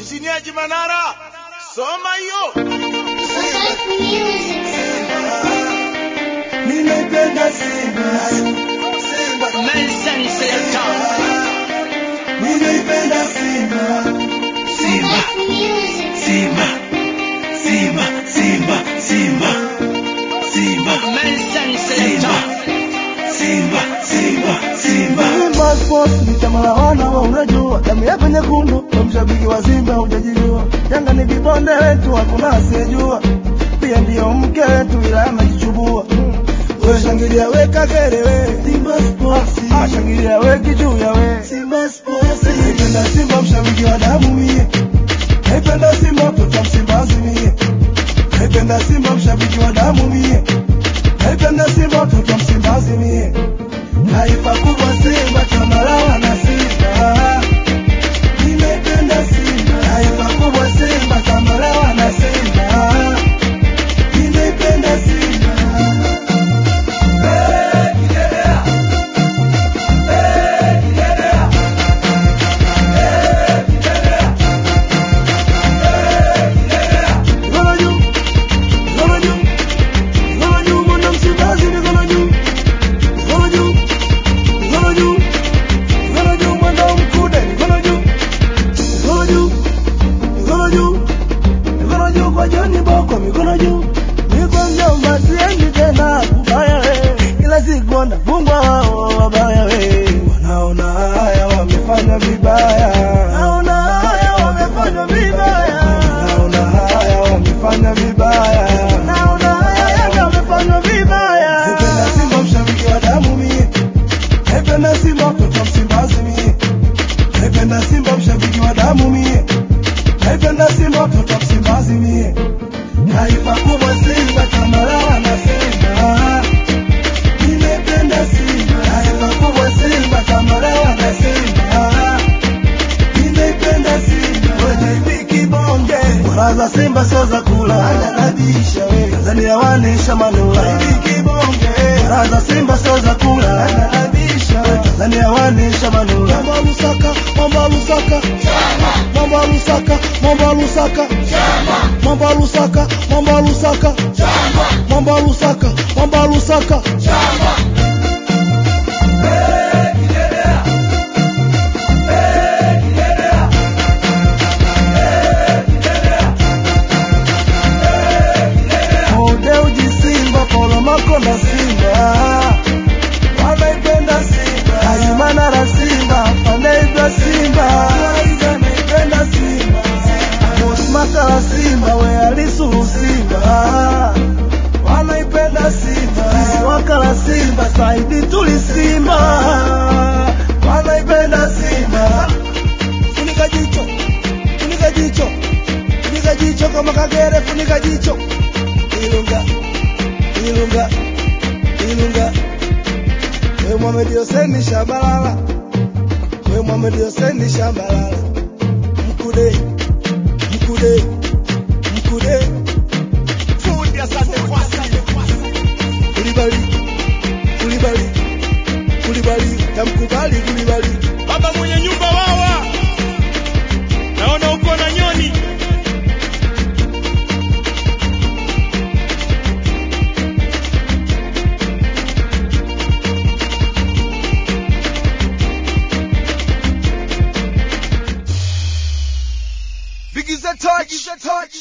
Injiniaji Manara, soma hiyo. Nimependa Simba. Nelson Selector. Nimependa Simba. Simba. Simba. Simba. Simba. Simba. Simba. Nelson Selector. Simba. Simba. Simba. Simba Sports ni chama la wana wa unajua. Damu yako nyekundu, kwa mshabiki wa Simba hujajijua. Yanga ni vibonde wetu, hakuna asiyejua. Pia ndio mke wetu ila amejichubua. Wewe shangilia we Kagere we Simba Sports. Shangilia we Kijuya we Simba Sports. Naipenda Simba mshabiki wa damu mie. Naipenda Simba mtoto Msimbazi mie. Naipenda Simba mshabiki wa damu mie. Naipenda Simba mtoto Msimbazi mie. Taifa kubwa Simba chama la wana Simba. Nimependa Simba. Taifa kubwa Simba chama la wana Simba. Nimependa Simba. Simba soza kula anadisha we Tanzania wanisha manula Raza Simba soza kula anadisha we Tanzania wanisha manula Mamba Lusaka Mamba Lusaka Mamba Lusaka Mamba Lusaka Mamba Lusaka Mamba Lusaka Mamba Lusaka Mamba Lusaka Makonda Simba, wanaipenda Simba. Ayumanara Simba, wanaipenda Simba. Wanaipenda Simba. Amos Makala Simba, we alisuru Simba. Wanaipenda Simba. Sisi wakala Simba, saidi tuli Simba. Wanaipenda Simba. Funika jicho, funika jicho, funika jicho kama Kagere, funika jicho. Ilunga. We Mohamed Hussein Shabalala. We Mohamed Hussein Shabalala. Mkude. Fundi asante kwasi. Kulibali. Tamkubali Kulibali. Baba mwenye nyumba wawa. Naona uko na nyoni. Vigiza touch.